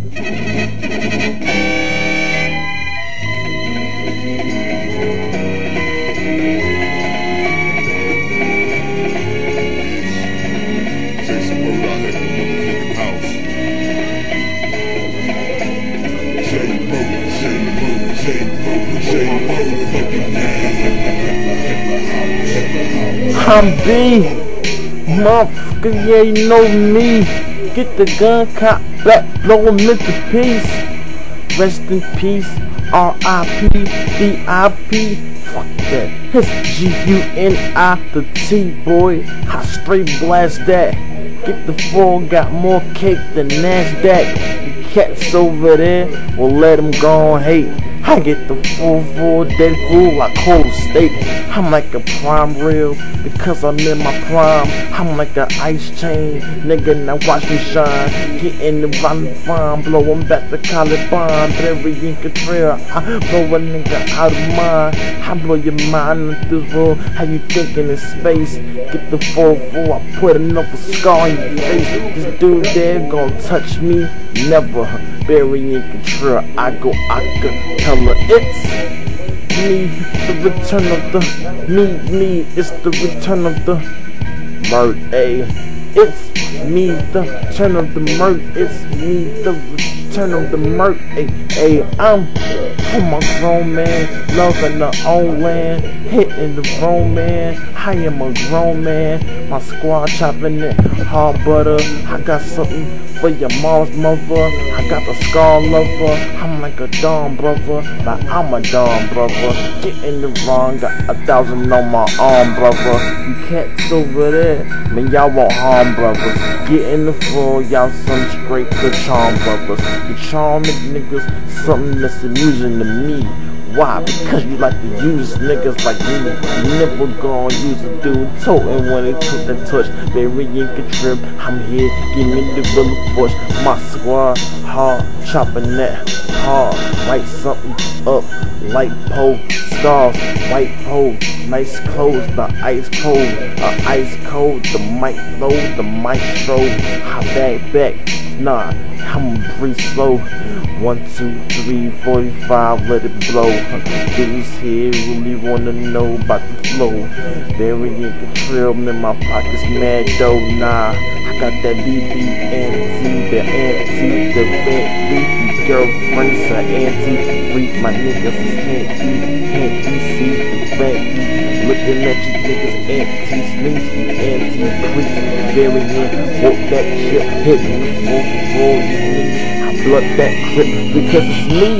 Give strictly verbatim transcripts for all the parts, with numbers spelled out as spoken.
I'm B, motherfucker, yeah, you know me. Get the gun, cop back, blow him into peace. Rest in peace, R I P, D I P. Fuck that, it's G U N I, the T, boy. I straight blast that. Get the four, got more cake than NASDAQ. The cats over there, well, let them go and hate. I get the full full dead fool like cold steak. I'm like a prime reel because I'm in my prime. I'm like an ice chain, nigga, now watch me shine. Get in the round fine, blow him back to Caliban. Very in control, I blow a nigga out of mind. I blow your mind in this world, how you thinking in space. Get the four four, I put another scar in your face. This dude there gon' touch me, never. Very in control, I go, I could tell her it's me, the return of the me, me, it's the return of the murder, ayy. It's me, the return of the murder, it's me, the return of the murder, ayy, ayy. I'm, I'm a grown man, loving the own land, hitting the wrong man. I am a grown man, my squad chopping it hard butter. I got something for your mom's mother, I got the scar lover. I'm like a dumb brother, but I'm a dumb brother. Get in the wrong, got a thousand on my arm, brother. You cats over there, man, y'all want harm, brothers. Get in the floor, y'all some straight to charm, brothers. You charming niggas, something that's amusing to me. Why? Because you like to use niggas like me. You never gonna use a dude toting when they took that touch. Very in control, I'm here, give me the real push. My squad, hard, chopping that hard. Light something up, light pole, stars, white pole, nice clothes, the ice cold, uh, ice cold, the mic low, the maestro. I back back, nah, I'm pretty slow. One, two, three, forty-five, let it blow. Dudes here really wanna know about the flow. Very in control, in my pockets mad dough. Nah, I got that B B anti, the anti, the Bentley. Girlfriends are anti-freak, my niggas is anti, anti-see the Bentley. Looking at you niggas anti-slinks, you anti-creeps. Very in, woke that shit, hitting the full floor, you niggas. Blood that clip because it's me.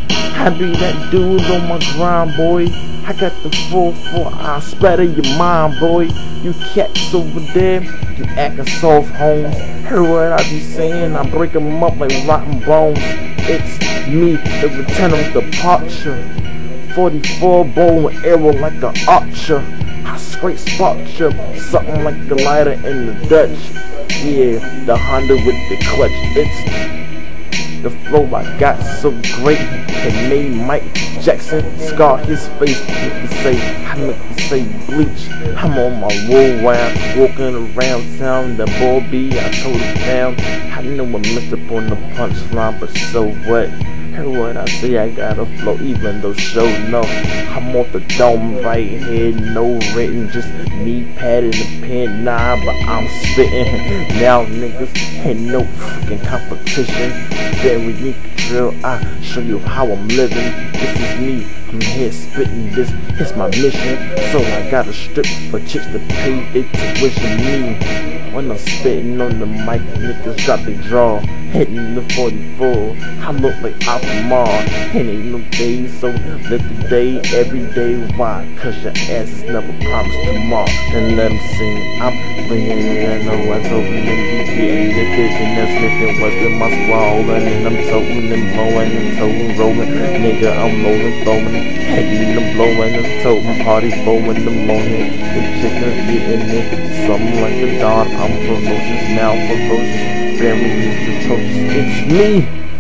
I be that dude on my grind, boy. I got the full four, I spatter your mind, boy. You cats over there, you actin' soft homes. Hear what I be saying? I break them up like rotten bones. It's me, the return of departure. forty-four bow and arrow like an archer. I straight spot you, something like the lighter in the Dutch. Yeah, the Honda with the clutch. It's the flow I got so great, it made Mike Jackson scar his face. Make me say, I make me say bleach. I'm on my roll round, walking around town. The ball B, I told him down. I know I messed up on the punchline, but so what? Hear what I say, I got a flow, even though show no. I'm off the dome right here, no written, just me padding the pen, nah, but I'm spitting. Now niggas ain't no freaking competition. Very in control, I show you how I'm living. This is me, I'm here spitting this, it's my mission. So I gotta strip for chicks to pay their tuition. Me, when I'm spitting on the mic, niggas drop their jaw. Hitting the forty-four, I look like Alphamar. It ain't no day, so let the day, every day. Why? Cause your ass is never promised tomorrow. And let them sing, I'm bringing it, I know I told them to be getting the vision. That's Smith was in my swallowing, and I'm toting and blowing and toting, rolling. Nigga, I'm rolling, throwing, hitting and blowing and toting. Party four in the morning, the chicken getting it. Something like the dawn, I'm ferocious, now ferocious. Very atrocious, it's me.